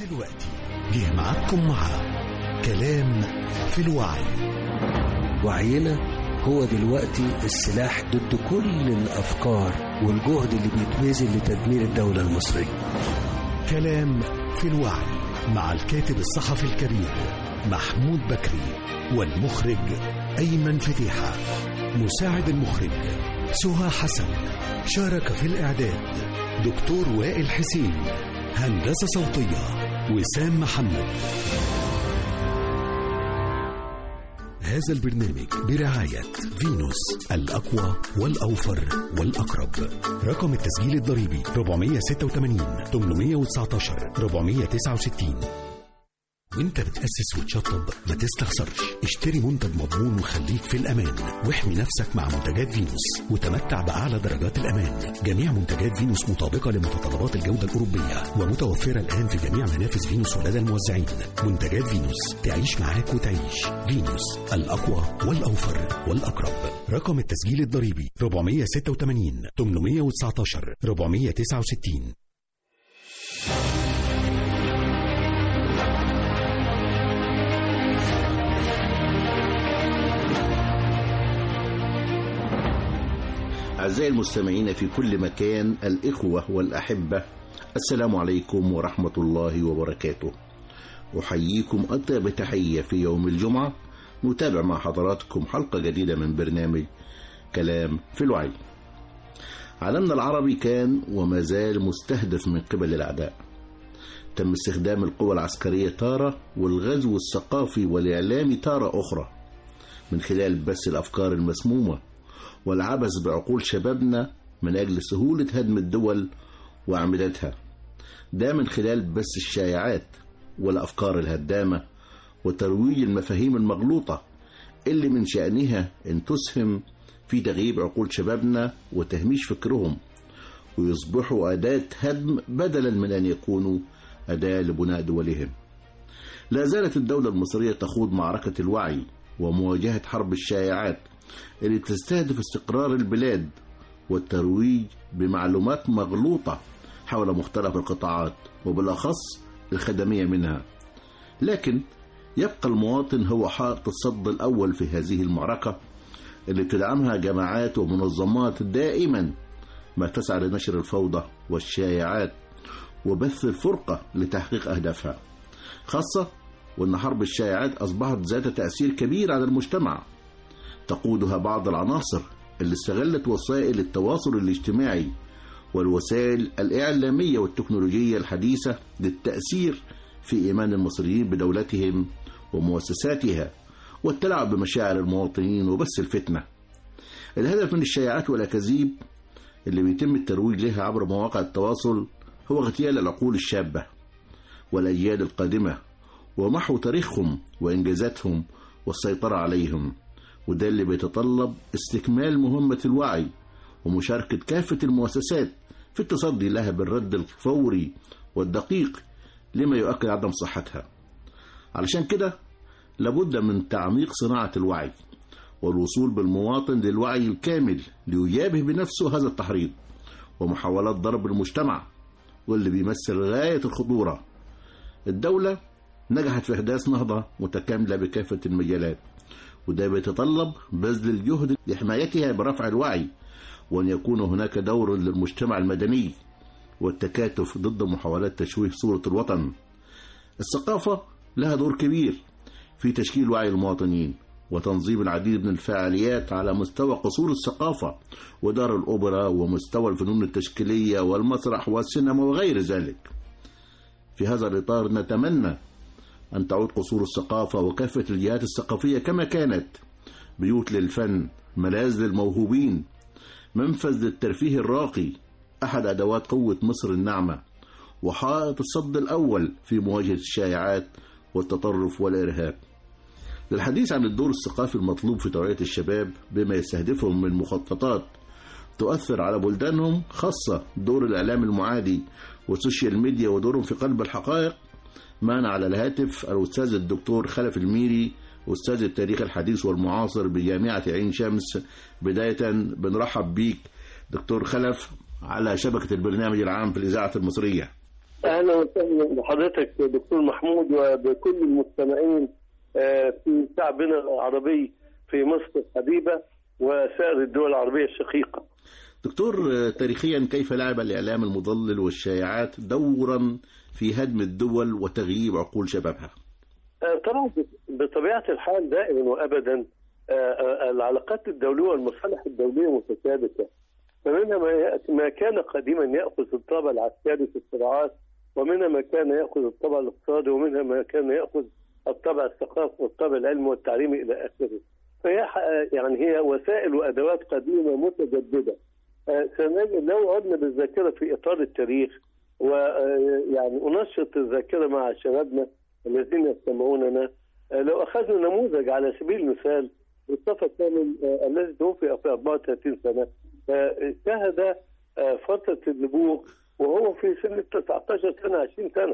ودلوقتي جه معاكم مع كلام في الوعي. وعينا هو دلوقتي السلاح ضد كل الأفكار والجهد اللي بيتبذل لتدمير الدولة المصرية. كلام في الوعي مع الكاتب الصحفي الكبير محمود بكري والمخرج أيمن فتيحة. مساعد المخرج سهى حسن. شارك في الإعداد دكتور وائل حسين. هندسة صوتية وسام محمد. هذا البرنامج برعاية فينوس، الأقوى والأوفر والأقرب. رقم التسجيل الضريبي 486 819 469. وانت بتأسس وتشطب ما تستخسرش، اشتري منتج مضمون وخليك في الأمان، واحمي نفسك مع منتجات فينوس وتمتع بأعلى درجات الأمان. جميع منتجات فينوس مطابقة لمتطلبات الجودة الأوروبية ومتوفرة الآن في جميع منافذ فينوس ولدى الموزعين. منتجات فينوس تعيش معاك وتعيش. فينوس، الأقوى والأوفر والأقرب. رقم التسجيل الضريبي 486 819 469. أعزائي المستمعين في كل مكان، الإخوة والأحبة، السلام عليكم ورحمة الله وبركاته. أحييكم أطيب تحية في يوم الجمعة. نتابع مع حضراتكم حلقة جديدة من برنامج كلام في الوعي. عالمنا العربي كان وما زال مستهدف من قبل الأعداء. تم استخدام القوى العسكرية تارة والغزو الثقافي والإعلامي تارة أخرى، من خلال بث الأفكار المسمومة والعبث بعقول شبابنا من أجل سهولة هدم الدول وأعمدتها. ده من خلال بث الشائعات والأفكار الهدامة وترويج المفاهيم المغلوطة اللي من شأنها أن تسهم في تغييب عقول شبابنا وتهميش فكرهم، ويصبحوا أداة هدم بدلا من أن يكونوا أداة لبناء دولهم. لا زالت الدولة المصرية تخوض معركة الوعي ومواجهة حرب الشائعات اللي تستهدف استقرار البلاد والترويج بمعلومات مغلوطة حول مختلف القطاعات وبالأخص الخدمية منها. لكن يبقى المواطن هو حائط الصد الأول في هذه المعركة اللي تدعمها جماعات ومنظمات دائما ما تسعى لنشر الفوضى والشائعات وبث الفرقة لتحقيق أهدافها، خاصة وأن حرب الشائعات أصبحت ذات تأثير كبير على المجتمع، تقودها بعض العناصر اللي استغلت وسائل التواصل الاجتماعي والوسائل الإعلامية والتكنولوجية الحديثة للتأثير في إيمان المصريين بدولتهم ومؤسساتها والتلاعب بمشاعر المواطنين وبث الفتنة. الهدف من الشائعات والأكاذيب اللي بيتم الترويج لها عبر مواقع التواصل هو اغتيال العقول الشابة والأجيال القادمة ومحو تاريخهم وإنجازاتهم والسيطرة عليهم، وده اللي بيتطلب استكمال مهمة الوعي ومشاركة كافة المؤسسات في التصدي لها بالرد الفوري والدقيق لما يؤكد عدم صحتها. علشان كده لابد من تعميق صناعة الوعي والوصول بالمواطن للوعي الكامل ليجابه بنفسه هذا التحريض ومحاولات ضرب المجتمع، واللي بيمثل غاية الخطورة. الدولة نجحت في إحداث نهضة متكاملة بكافة المجالات، وده بيتطلب بذل الجهد لحمايتها برفع الوعي، وأن يكون هناك دور للمجتمع المدني والتكاتف ضد محاولات تشويه صورة الوطن. الثقافة لها دور كبير في تشكيل وعي المواطنين وتنظيم العديد من الفعاليات على مستوى قصور الثقافة ودار الأوبرا ومستوى الفنون التشكيلية والمسرح والسينما وغير ذلك. في هذا الإطار نتمنى أن تعود قصور الثقافة وكافة الجهات الثقافية كما كانت، بيوت للفن، ملاذ للموهوبين، منفذ للترفيه الراقي، أحد أدوات قوة مصر الناعمة، وحائط الصد الأول في مواجهة الشائعات والتطرف والإرهاب. للحديث عن الدور الثقافي المطلوب في توعية الشباب بما يستهدفهم من مخططات تؤثر على بلدانهم، خاصة دور الإعلام المعادي والسوشيال ميديا ودورهم في قلب الحقائق، معنا على الهاتف الأستاذ الدكتور خلف الميري، أستاذ التاريخ الحديث والمعاصر بجامعة عين شمس. بداية بنرحب بيك دكتور خلف على شبكة البرنامج العام في الإذاعة المصرية. اهلا وسهلا بحضرتك دكتور محمود وبكل المستمعين في شعبنا العربي في مصر الحبيبه وسائر الدول العربيه الشقيقه. دكتور، تاريخيا كيف لعب الإعلام المضلل والشائعات دورا في هدم الدول وتغييب عقول شبابها؟ طبعا بطبيعة الحال دائما وأبدا العلاقات الدولية والمصالح الدولية متشابكة، فمنها ما كان قديما يأخذ الطابع العسكري في الصراعات، ومنها ما كان يأخذ الطابع الاقتصادي، ومنها ما كان يأخذ الطابع الثقافي والطابع العلمي والتعليمي إلى آخره. فهي يعني هي وسائل وأدوات قديمة متجددة. لو عدنا بالذاكرة في إطار التاريخ ويعني أنشط الذاكرة مع شبابنا الذين يستمعوننا، لو أخذنا نموذج على سبيل المثال مصطفى كامل الذي توفي في 34 سنة، شهد فترة النبوغ وهو في سن 19 سنة 20 سنة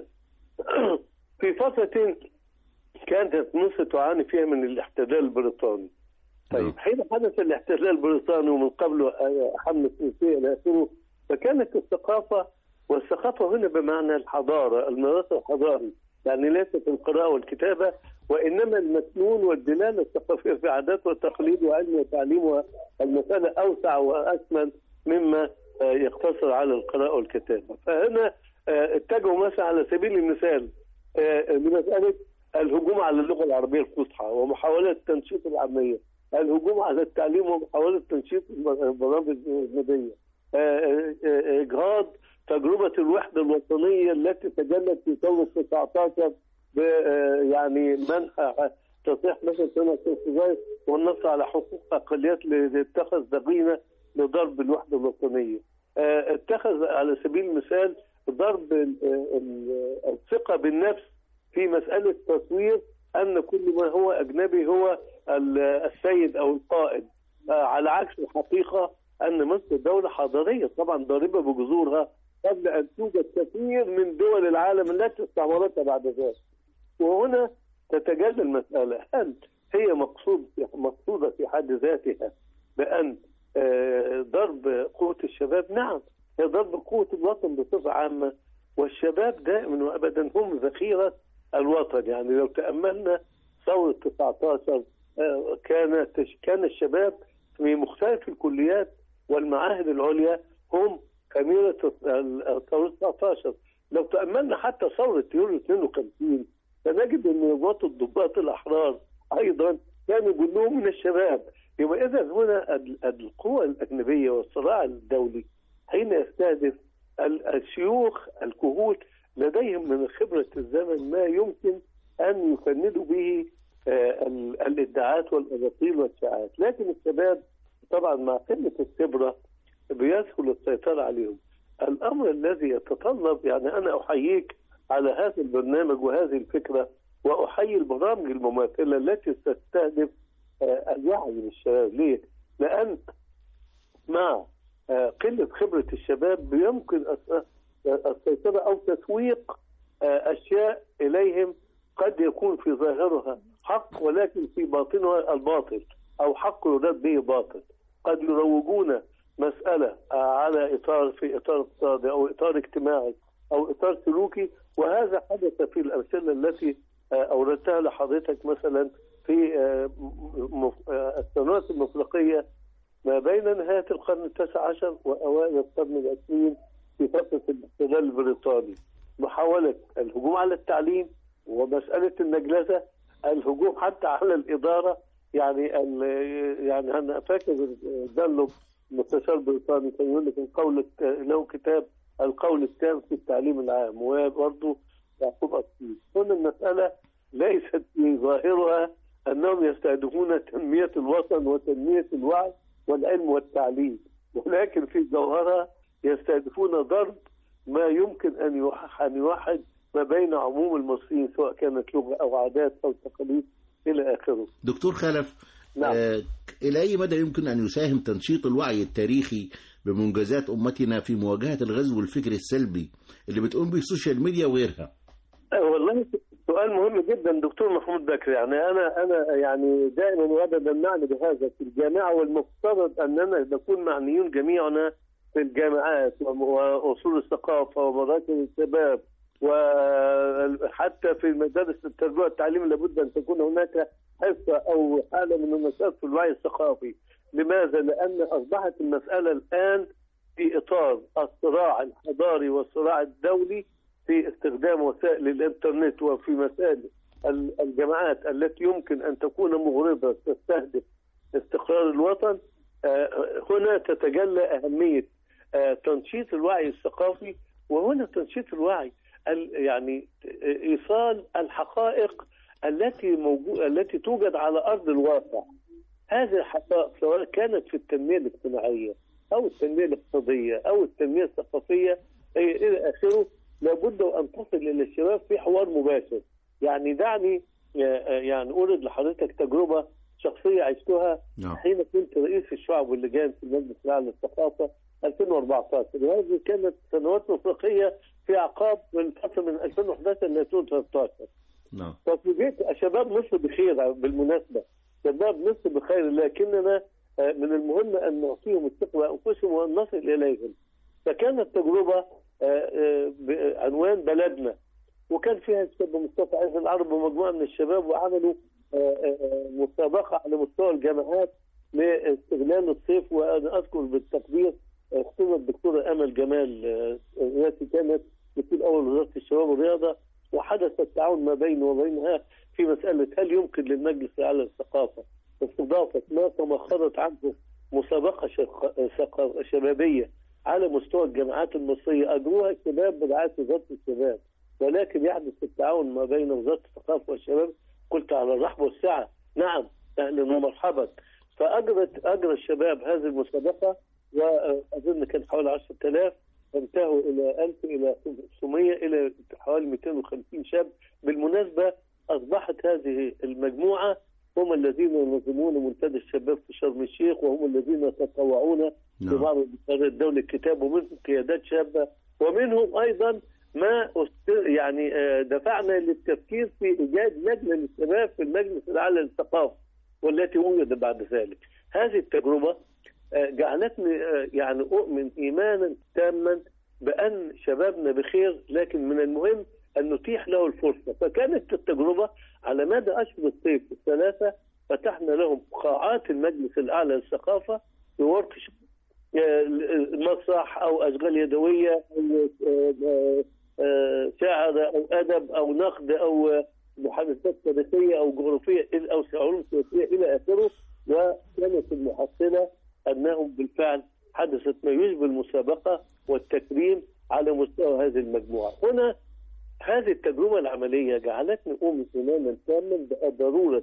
في فترة كانت مصر تعاني فيها من الاحتلال البريطاني. طيب حين حدث الاحتلال البريطاني ومن قبله حملة الفرنسية إلى آخره، فكانت الثقافة، والثقافة هنا بمعنى الحضارة، الميراث الحضاري، يعني ليست القراءة والكتابة وإنما المسنون والدلالة الثقافية في عادات وتقاليد وعلم وتعليم، والمسألة أوسع وأشمل مما يقتصر على القراءة والكتابة. فهنا اتجهوا مثلا على سبيل المثال لمسألة الهجوم على اللغة العربية الفصحى ومحاولة تنشيط العامية، الهجوم على التعليم ومحاولة تنشيط البرامج الأجنبية، إجهاض تجربة الوحدة الوطنية التي تجلت في ثورة 19 يعني منح تصريح مثلا سنة الفجاير والنص على حقوق أقليات لاتخذ ضغينة لضرب الوحدة الوطنية. اتخذ على سبيل المثال ضرب الثقة بالنفس في مسألة تصوير أن كل ما هو أجنبي هو السيد أو القائد، على عكس الحقيقة أن مصر دولة حضارية طبعا ضاربة بجذورها قبل أن توجد كثير من دول العالم التي استعمرتها بعد ذلك. وهنا تتجلى المسألة، هل هي مقصودة في حد ذاتها بأن ضرب قوة الشباب؟ نعم، هي ضرب قوة الوطن بصفة عامة، والشباب دائما وأبدا هم ذخيرة الوطن. يعني لو تأملنا ثورة 19 كان الشباب في مختلف الكليات والمعاهد العليا هم خميرة ثورة 19. لو تأملنا حتى ثورة يوليو 52 فنجد أن الضباط الأحرار أيضا كانوا كلهم من الشباب. يبقى إذا هنا القوى الأجنبية والصراع الدولي حين يستهدف الشيوخ الكهول لديهم من خبرة الزمن ما يمكن أن يفندوا به الادعاءات والأباطيل والشائعات، لكن الشباب طبعا مع قلة الخبرة بيسهل السيطرة عليهم. الأمر الذي يتطلب، يعني أنا أحييك على هذا البرنامج وهذه الفكرة، وأحيي البرامج المماثلة التي تستهدف الوعي للشباب. ليه؟ لأن مع قلة خبرة الشباب يمكن السيطرة أو تسويق أشياء إليهم قد يكون في ظاهرها حق ولكن في باطنها الباطل، أو حق يراد به باطل. قد يروجون مسألة على في إطار اقتصادي أو إطار اجتماعي أو إطار سلوكي، وهذا حدث في الأمثلة التي أوردتها لحضرتك مثلا في السنوات المفرقية ما بين نهاية القرن ال19 وأوائل القرن ال20 في فترة الاحتلال البريطاني، محاولة الهجوم على التعليم ومسألة النجلسة، الهجوم حتى على الإدارة. يعني أنا فاكر دلو مستشار بريطاني كان يقول لك له كتاب القول التام في التعليم العام، وبرضه يعقوب أسيس. هنا المسألة ليست في ظاهرها أنهم يستهدفون تنمية الوطن وتنمية الوعي والعلم والتعليم، ولكن في جوهرها يستهدفون ضرب ما يمكن أن يوحد ما بين عموم المصريين سواء كانت لغة أو عادات أو تقاليد إلى آخره. دكتور خلف، نعم. إلى أي مدى يمكن أن يساهم تنشيط الوعي التاريخي بمنجزات أمتنا في مواجهة الغزو الفكري السلبي اللي بتقوم به السوشيال ميديا وغيرها؟ والله سؤال مهم جدا دكتور محمود بكري. يعني أنا يعني دائما وابدا نعني بهذا في الجامعة، والمفترض أننا نكون معنيون جميعنا في الجامعات وأصول الثقافة ومراكز الشباب وحتى في مدارس التربية والتعليم لابد أن تكون هناك حصة أو حالة من النشاط في الوعي الثقافي. لماذا؟ لأن أصبحت المسألة الآن في إطار الصراع الحضاري والصراع الدولي في استخدام وسائل الإنترنت، وفي مسائل الجماعات التي يمكن أن تكون مغرضة تستهدف استقرار الوطن. هنا تتجلى أهمية تنشيط الوعي الثقافي، وهنا تنشيط الوعي يعني إيصال الحقائق التي توجد على أرض الواقع. هذه الحقائق سواء كانت في التنمية الاجتماعية أو التنمية الاقتصادية أو التنمية الثقافية إلى آخره، لابد أن تصل إلى الشباب في حوار مباشر. يعني دعني يعني أورد لحضرتك تجربة شخصية عشتها حين كنت رئيس الشعب واللجان في المجلس الأعلى للثقافة 2014، وهذه كانت سنوات مفرقية في أعقاب الفترة من 2011 ل 2013. ففوجئت شباب مصر بخير، بالمناسبة شباب مصر بخير، لكننا من المهم أن نعطيهم الثقة بأنفسهم وأن نصل إليهم. فكانت تجربة بعنوان بلدنا، وكان فيها الشاب مصطفى عز العرب ومجموعة من الشباب، وعملوا مسابقة على مستوى الجامعات لاستغلال الصيف. وأنا أذكر بالتقدير اختنا الدكتورة أمل جمال التي كانت مسؤول أول وزارة الشباب والرياضة، وحدث التعاون ما بينه وبينها في مسألة هل يمكن للمجلس الأعلى للثقافة استضافة ما تمخضت عنه مسابقة شبابية على مستوى الجامعات المصرية أجروها الشباب برعاية وزارة الشباب، ولكن يحدث التعاون ما بين وزارة الثقافة والشباب. قلت على الرحب والسعة، نعم أهلا ومرحبا. فأجرى الشباب هذه المسابقة، وأظن كان حوالي 10,000، انتهوا إلى 1000 إلى 500 إلى حوالي 250 شاب. بالمناسبة أصبحت هذه المجموعة هم الذين ينظمون منتدى الشباب في شرم الشيخ، وهم الذين يتطوعون في بعض الدولة الكتاب، ومنهم قيادات شابة، ومنهم أيضا ما يعني دفعنا للتفكير في إيجاد لجنة للشباب في المجلس الأعلى للثقافة، والتي وجدت بعد ذلك. هذه التجربة جعلتني يعني أؤمن إيمانا تاما بأن شبابنا بخير، لكن من المهم أن نتيح له الفرصة. فكانت التجربة على مدى أشهر الصيف الثلاثة فتحنا لهم قاعات المجلس الأعلى للثقافة بوركشوب، مسرح أو أشغال يدوية أو شعر أو أدب أو نقد أو محادثات تاريخية أو جغرافية أو علوم سياسية إلى آخره. وكانت المحصلة أنهم بالفعل حدثت ما يشبه المسابقة والتكريم على مستوى هذه المجموعة. هنا هذه التجربة العملية جعلتني أؤمن إيمانا تاما بضرورة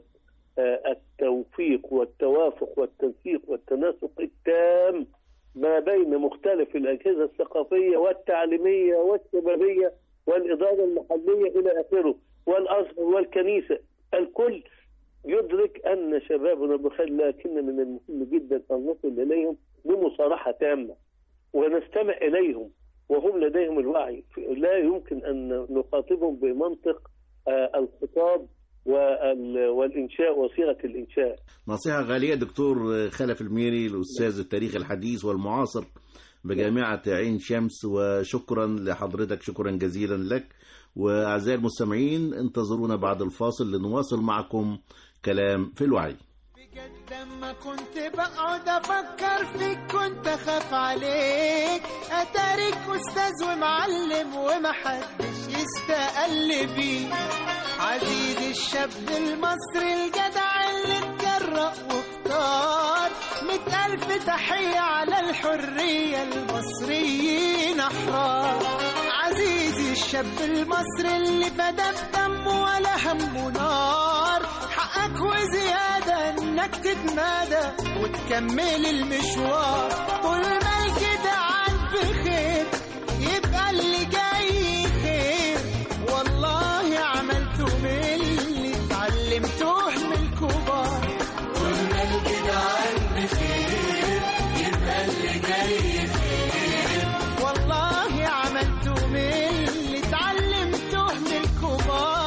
التوفيق والتوافق والتنسيق والتناسق التام ما بين مختلف الأجهزة الثقافية والتعليمية والشبابية والإدارة المحلية إلى آخره، والأزهر والكنيسة. الكل يدرك أن شبابنا بخير، لكن من المهم جدا أن نصل إليهم بمصارحة تامة ونستمع إليهم وهم لديهم الوعي. لا يمكن أن نخاطبهم بمنطق الخطاب والإنشاء وصيغة الإنشاء. نصيحة غالية دكتور خلف الميري، الأستاذ التاريخ الحديث والمعاصر بجامعة عين شمس، وشكرا لحضرتك، شكرا جزيلا لك. وأعزائي المستمعين انتظرونا بعد الفاصل لنواصل معكم كلام في الوعي. بجد لما كنت بقعد افكر فيك كنت اخاف عليك، اتاريك استاذ ومعلم ومحدش يستقل بيه. عزيزي الشاب المصري الجدع اللي اتجرأ واختار، 100,000 تحية على الحرية، المصريين أحرار. عزيزي الشاب المصري اللي فدى بدمه ولا همه نار، حقك وزيادة انك تتمادى وتكمل المشوار. طول ما الجدعان بخير يبقى اللي جاي خير، والله عملته من اللي اتعلمته من الكبار. طول ما الجدعان بخير يبقى اللي جاي خير، والله عملته من اللي اتعلمته من الكبار.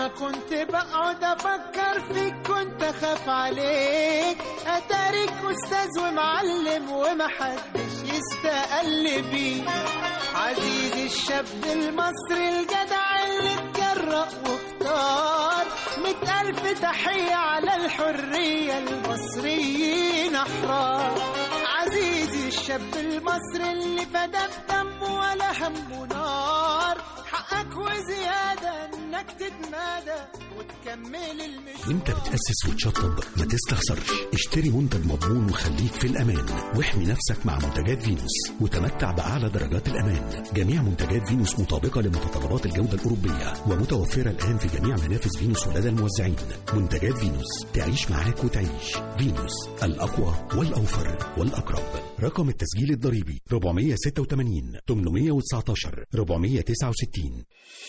لما كنت بقعد افكر فيك كنت اخاف عليك، اتاريك استاذ ومعلم ومحدش يستقل بيه. عزيزي الشاب المصري الجدع اللي اتجرأ واختار، 100,000 تحية على الحرية، المصريين أحرار. عزيزي الشاب المصري اللي فدى بدمه ولا همه نار، حقك وزيادة انك تتمادى وتكمل المشوار. وانت بتأسس وتشطب ما تستخسرش، اشتري منتج مضمون وخليك في الأمان، واحمي نفسك مع منتجات فينوس وتمتع بأعلى درجات الأمان. جميع منتجات فينوس مطابقة لمتطلبات الجودة الأوروبية ومتوفرة الآن في جميع منافذ فينوس ولدى الموزعين. منتجات فينوس تعيش معاك وتعيش. فينوس، الأقوى والأوفر والأقرب. رقم التسجيل الضريبي 486 819 469.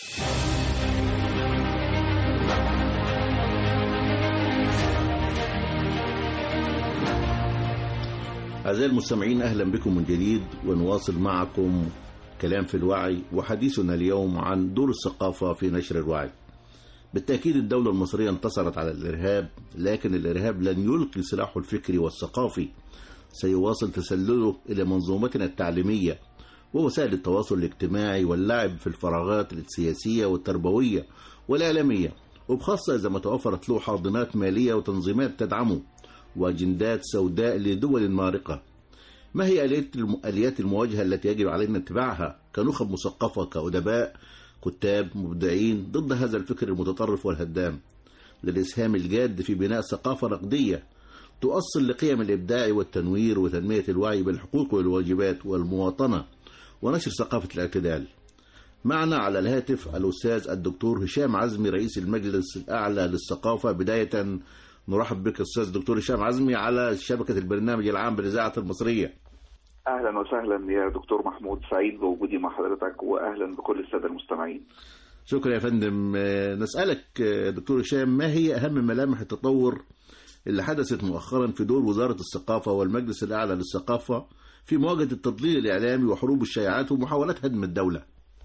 أعزائي المستمعين، أهلا بكم من جديد، ونواصل معكم كلام في الوعي، وحديثنا اليوم عن دور الثقافة في نشر الوعي. بالتأكيد الدولة المصرية انتصرت على الإرهاب، لكن الإرهاب لن يلقي سلاحه الفكري والثقافي، سيواصل تسلله إلى منظومتنا التعليمية ووسائل التواصل الاجتماعي واللعب في الفراغات السياسية والتربوية والإعلامية، وبخاصة إذا ما توفرت له حاضنات مالية وتنظيمات تدعمه وأجندات سوداء لدول مارقة. ما هي آليات المواجهة التي يجب علينا اتباعها كنخب مثقفة، كأدباء، كتاب، مبدعين ضد هذا الفكر المتطرف والهدام، للإسهام الجاد في بناء ثقافة نقدية تؤصل لقيم الإبداع والتنوير وتنمية الوعي بالحقوق والواجبات والمواطنة ونشر ثقافة الاعتدال؟ معنا على الهاتف الأستاذ الدكتور هشام عزمي، رئيس المجلس الأعلى للثقافة. بداية نرحب بك أستاذ دكتور هشام عزمي على شبكة البرنامج العام بالإذاعة المصرية. أهلا وسهلا يا دكتور محمود، سعيد بوجودي مع حضرتك، وأهلا بكل السادة المستمعين. شكرا يا فندم. نسألك دكتور هشام، ما هي أهم ملامح التطور اللي حدثت مؤخرا في دور وزارة الثقافة والمجلس الأعلى للثقافة في مواجهة التضليل الإعلامي وحروب الشائعات ومحاولات هدم الدولة؟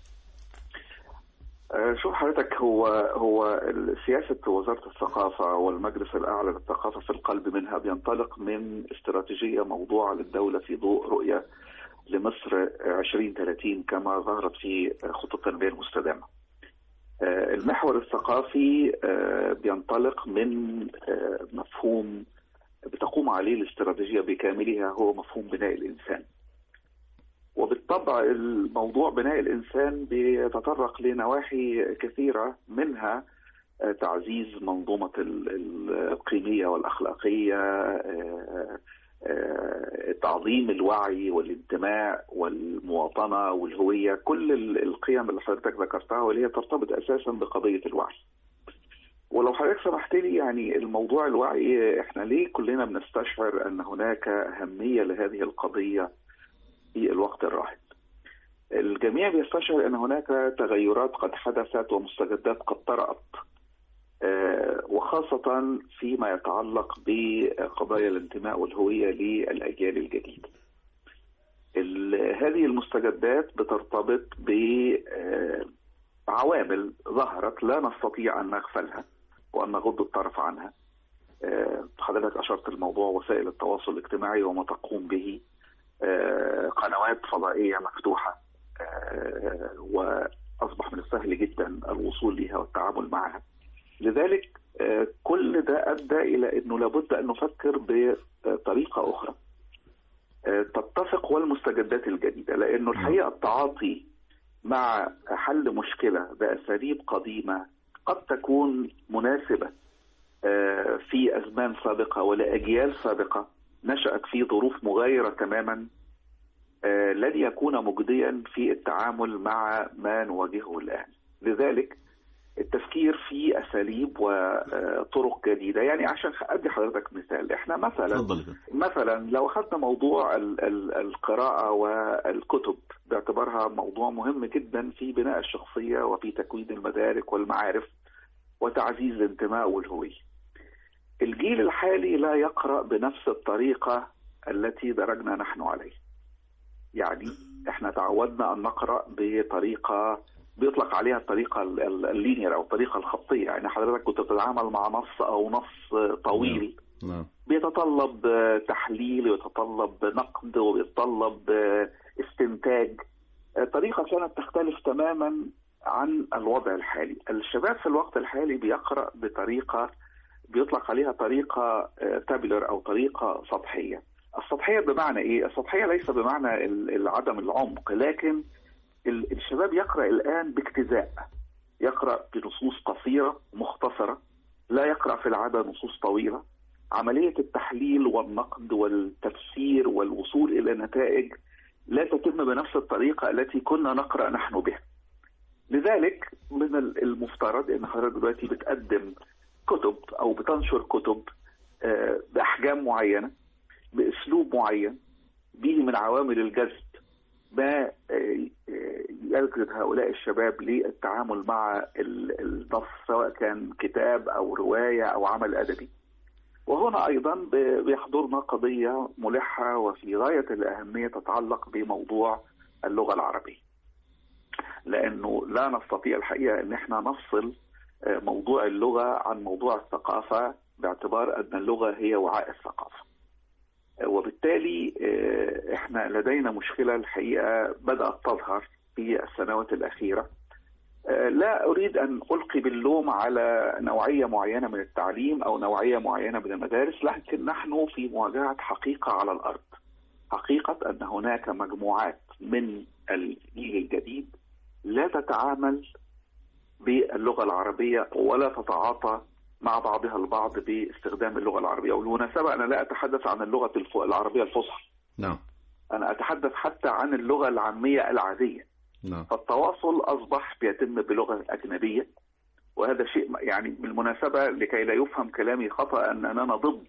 شوف حضرتك، هو سياسة وزارة الثقافة والمجلس الأعلى للثقافة في القلب منها بينطلق من استراتيجية موضوعة للدولة في ضوء رؤية لمصر 2030 كما ظهرت في خطة التنمية المستدامة. المحور الثقافي بينطلق من مفهوم بتقوم عليه الاستراتيجية بكاملها، هو مفهوم بناء الإنسان. وبالطبع الموضوع بناء الإنسان بيتطرق لنواحي كثيرة، منها تعزيز منظومة القيمية والأخلاقية، تعظيم الوعي والانتماء والمواطنة والهوية، كل القيم اللي حضرتك ذكرتها واللي هي ترتبط أساسا بقضية الوعي. ولو حضرتك سمحت لي، يعني الموضوع الوعي، احنا ليه كلنا بنستشعر أن هناك أهمية لهذه القضية في الوقت الراهن؟ الجميع بيستشعر أن هناك تغيرات قد حدثت ومستجدات قد طرأت، وخاصة فيما يتعلق بقضايا الانتماء والهوية للأجيال الجديدة. هذه المستجدات بترتبط بعوامل ظهرت لا نستطيع أن نغفلها وأن نغض الطرف عنها. حضرتك أشرت الموضوع وسائل التواصل الاجتماعي وما تقوم به، قنوات فضائية مفتوحة وأصبح من السهل جدا الوصول لها والتعامل معها. لذلك كل ده أدى إلى أنه لابد أن نفكر بطريقة أخرى تتفق والمستجدات الجديدة، لأنه الحقيقة التعاطي مع حل مشكلة بأساليب قديمة قد تكون مناسبة في أزمان سابقة ولأجيال سابقة نشأت في ظروف مغايرة تماما، لن يكون مجديا في التعامل مع ما نواجهه الآن. لذلك التفكير في أساليب وطرق جديدة. يعني عشان أدي حضرتك مثال، احنا مثلا لو أخذنا موضوع القراءة والكتب باعتبارها موضوع مهم جدا في بناء الشخصية وفي تكوين المدارك والمعارف وتعزيز الانتماء والهوية. الجيل الحالي لا يقرأ بنفس الطريقة التي درجنا نحن عليه. يعني احنا تعودنا أن نقرأ بطريقة بيطلق عليها الطريقة اللينير أو الطريقة الخطية. يعني حضرتك كنت بتتعامل مع نص أو نص طويل بيتطلب تحليل ويتطلب نقد وبيتطلب استنتاج. طريقة كانت تختلف تماما عن الوضع الحالي. الشباب في الوقت الحالي بيقرأ بطريقة بيطلق عليها طريقة تابلر أو طريقة سطحية. السطحية بمعنى إيه؟ السطحية ليس بمعنى عدم العمق، لكن الشباب يقرأ الآن باجتزاء، يقرأ بنصوص قصيرة مختصرة، لا يقرأ في العادة نصوص طويلة. عملية التحليل والنقد والتفسير والوصول إلى نتائج لا تتم بنفس الطريقة التي كنا نقرأ نحن بها. لذلك من المفترض أن حضرتك دلوقتي بتقدم كتب أو بتنشر كتب بأحجام معينة بأسلوب معين به من عوامل الجذب ما يجذب هؤلاء الشباب للتعامل مع النص، سواء كان كتاب أو رواية أو عمل أدبي. وهنا أيضا بيحضرنا قضية ملحة وفي غاية الأهمية تتعلق بموضوع اللغة العربية، لأنه لا نستطيع الحقيقة أن احنا نفصل موضوع اللغة عن موضوع الثقافة، باعتبار أن اللغة هي وعاء الثقافة. وبالتالي احنا لدينا مشكلة الحقيقة بدأت تظهر في السنوات الأخيرة. لا أريد أن ألقي باللوم على نوعية معينة من التعليم أو نوعية معينة من المدارس، لكن نحن في مواجهة حقيقة على الأرض، حقيقة أن هناك مجموعات من الجيل الجديد لا تتعامل باللغة العربية ولا تتعاطى مع بعضها البعض باستخدام اللغة العربية. وبالمناسبة أنا لا أتحدث عن اللغة العربية الفصحى، نعم، أنا أتحدث حتى عن اللغة العامية العادية. نعم. فالتواصل أصبح بيتم بلغة أجنبية، وهذا شيء يعني بالمناسبة لكي لا يفهم كلامي خطأ أن أنا ضد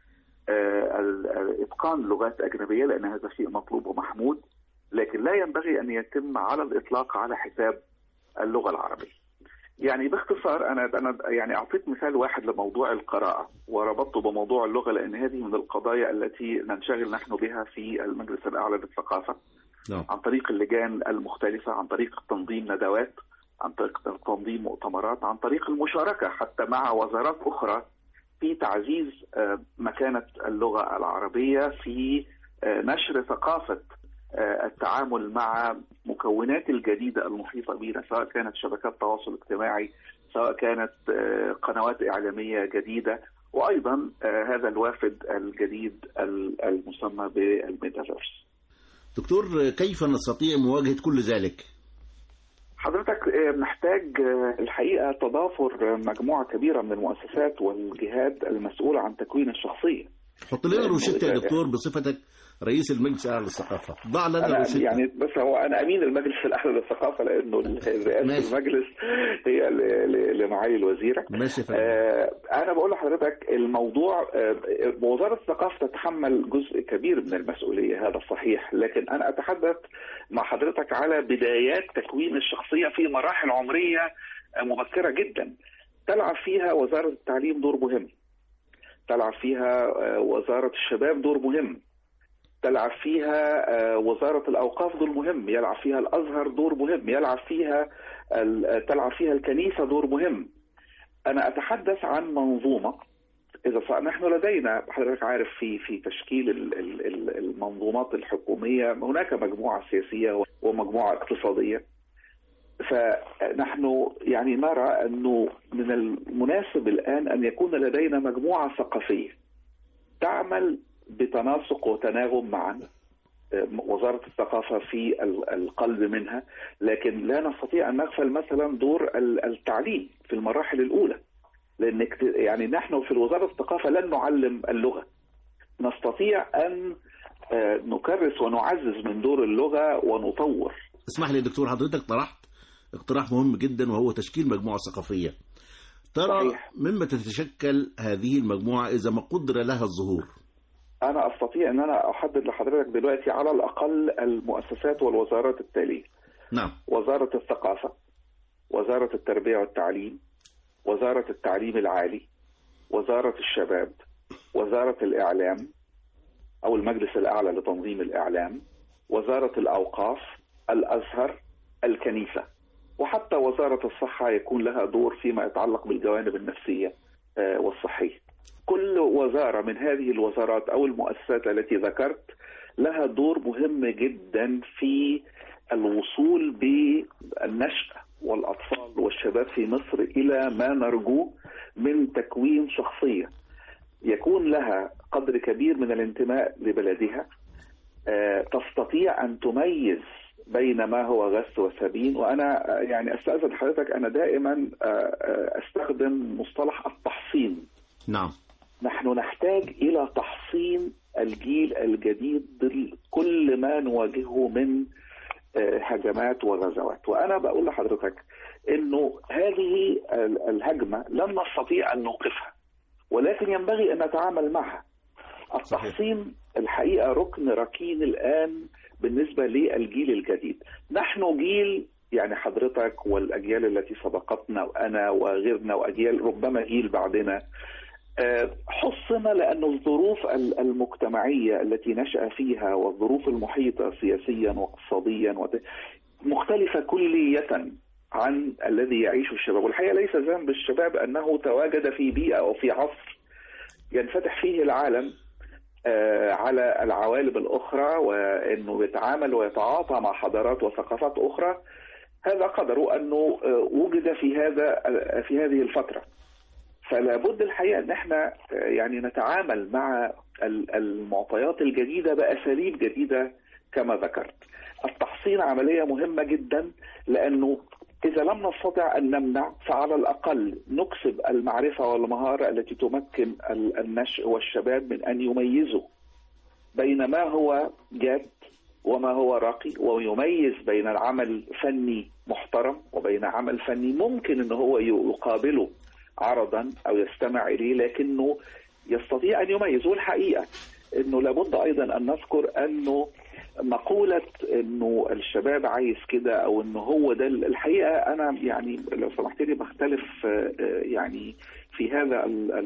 إتقان لغات أجنبية، لأن هذا شيء مطلوب ومحمود، لكن لا ينبغي أن يتم على الإطلاق على حساب اللغة العربية. يعني باختصار أنا يعني أعطيت مثال واحد لموضوع القراءة وربطته بموضوع اللغة، لأن هذه من القضايا التي ننشغل نحن بها في المجلس الأعلى للثقافة، عن طريق اللجان المختلفة، عن طريق تنظيم ندوات، عن طريق تنظيم مؤتمرات، عن طريق المشاركة حتى مع وزارات أخرى في تعزيز مكانة اللغة العربية، في نشر ثقافة التعامل مع مكونات الجديدة المحيطة بنا، سواء كانت شبكات تواصل اجتماعي، سواء كانت قنوات إعلامية جديدة، وأيضا هذا الوافد الجديد المسمى بالميتافيرس. دكتور، كيف نستطيع مواجهة كل ذلك؟ حضرتك محتاج الحقيقة تضافر مجموعة كبيرة من المؤسسات والجهات المسؤولة عن تكوين الشخصية. حط لنا روشتة يا دكتور بصفتك رئيس المجلس الأعلى للثقافة، ضع لنا روشتة. يعني بس هو أنا أمين المجلس الأعلى للثقافة، لأنه رئاسة المجلس هي لمعالي الوزيرة. أنا بقول لحضرتك الموضوع وزارة الثقافة تتحمل جزء كبير من المسؤولية، هذا صحيح، لكن أنا أتحدث مع حضرتك على بدايات تكوين الشخصية في مراحل عمرية مبكرة جدا، تلعب فيها وزارة التعليم دور مهم، تلعب فيها وزارة الشباب دور مهم، تلعب فيها وزارة الأوقاف دور مهم، يلعب فيها الأزهر دور مهم، تلعب فيها الكنيسة دور مهم. أنا أتحدث عن منظومة. إذا نحن لدينا، حضرتك عارف، في تشكيل المنظومات الحكومية هناك مجموعة سياسية ومجموعة اقتصادية، فنحن يعني نرى أنه من المناسب الآن أن يكون لدينا مجموعة ثقافية تعمل بتناسق وتناغم معا، وزارة الثقافة في القلب منها، لكن لا نستطيع أن نغفل مثلا دور التعليم في المراحل الأولى، لأن يعني نحن في وزارة الثقافة لن نعلم اللغة، نستطيع أن نكرس ونعزز من دور اللغة ونطور. اسمح لي دكتور، حضرتك طرحت اقتراح مهم جدا وهو تشكيل مجموعة ثقافية. ترى صحيح. مما تتشكل هذه المجموعة إذا ما قدر لها الظهور؟ أنا أستطيع أن أنا أحدد لحضرتك دلوقتي على الأقل المؤسسات والوزارات التالية. نعم. وزارة الثقافة، وزارة التربية والتعليم، وزارة التعليم العالي، وزارة الشباب، وزارة الإعلام أو المجلس الأعلى لتنظيم الإعلام، وزارة الأوقاف، الأزهر، الكنيسة. وحتى وزارة الصحة يكون لها دور فيما يتعلق بالجوانب النفسية والصحية. كل وزارة من هذه الوزارات أو المؤسسات التي ذكرت لها دور مهم جدا في الوصول بالنشأ والأطفال والشباب في مصر إلى ما نرجوه من تكوين شخصية يكون لها قدر كبير من الانتماء لبلدها، تستطيع أن تميز بين ما هو غث وسبين. وأنا يعني أستأذن حضرتك، أنا دائما أستخدم مصطلح التحصين. نعم. نحن نحتاج إلى تحصين الجيل الجديد كل ما نواجهه من هجمات وغزوات. وأنا بقول لحضرتك إنه هذه الهجمة لن نستطيع أن نوقفها، ولكن ينبغي أن نتعامل معها. التحصين الحقيقة ركن ركين الآن بالنسبة للجيل الجديد. نحن جيل، يعني حضرتك والأجيال التي سبقتنا وأنا وغيرنا وأجيال ربما جيل بعدنا، حصنا لأن الظروف المجتمعية التي نشأ فيها والظروف المحيطة سياسيا واقتصاديا مختلفة كلية عن الذي يعيشه الشباب. والحقيقة ليس ذنب الشباب أنه تواجد في بيئة أو في عصر ينفتح فيه العالم على العوالم الأخرى، وأنه يتعامل ويتعاطى مع حضارات وثقافات أخرى. هذا قدره أنه وجد في هذه الفترة. فلا بد الحقيقة أن احنا يعني نتعامل مع المعطيات الجديدة بأساليب جديدة كما ذكرت. التحصين عملية مهمة جدا، لأنه إذا لم نستطع أن نمنع فعلى الأقل نكسب المعرفة والمهارة التي تمكن النشء والشباب من أن يميزوا بين ما هو جاد وما هو راقي، ويميز بين العمل فني محترم وبين عمل فني ممكن أنه هو يقابله عرضا أو يستمع إليه لكنه يستطيع أن يميز. والحقيقة أنه لابد أيضا أن نذكر أنه مقولة أنه الشباب عايز كده أو أنه هو ده، الحقيقة أنا يعني لو سمحت لي بختلف يعني في هذا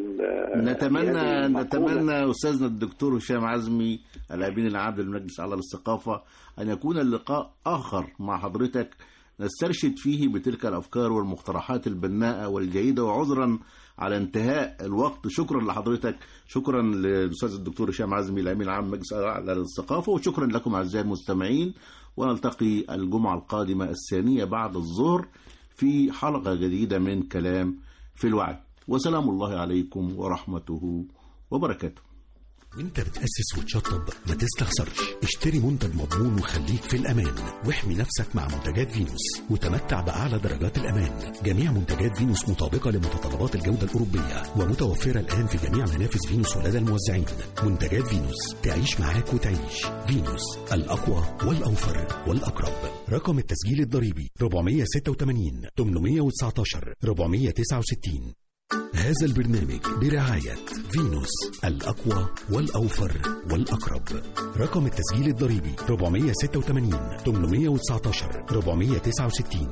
نتمنى أستاذنا الدكتور هشام عزمي الأمين العام للمجلس الأعلى للثقافة أن يكون اللقاء آخر مع حضرتك نسترشد فيه بتلك الأفكار والمقترحات البناءة والجيدة. وعذرا على انتهاء الوقت، شكرا لحضرتك، شكرا للأستاذ الدكتور هشام عزمي الأمين العام للمجلس الأعلى للثقافة، وشكرا لكم أعزائي المستمعين. ونلتقي الجمعة القادمة الثانية بعد الظهر في حلقة جديدة من كلام في الوعي. وسلام الله عليكم ورحمته وبركاته. وانت بتأسس وتشطب ما تستخسرش، اشتري منتج مضمون وخليك في الأمان، واحمي نفسك مع منتجات فينوس وتمتع بأعلى درجات الأمان. جميع منتجات فينوس مطابقة لمتطلبات الجودة الأوروبية ومتوفرة الآن في جميع منافذ فينوس ولدى الموزعين. منتجات فينوس تعيش معاك وتعيش. فينوس، الأقوى والأوفر والأقرب. رقم التسجيل الضريبي 486 819 469. هذا البرنامج برعاية فينوس، الأقوى والأوفر والأقرب. رقم التسجيل الضريبي 486 819 469.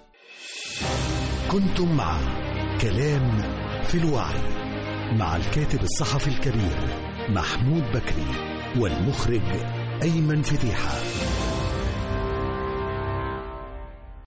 كنتم مع كلام في الوعي مع الكاتب الصحفي الكبير محمود بكري والمخرج أيمن فتيحة.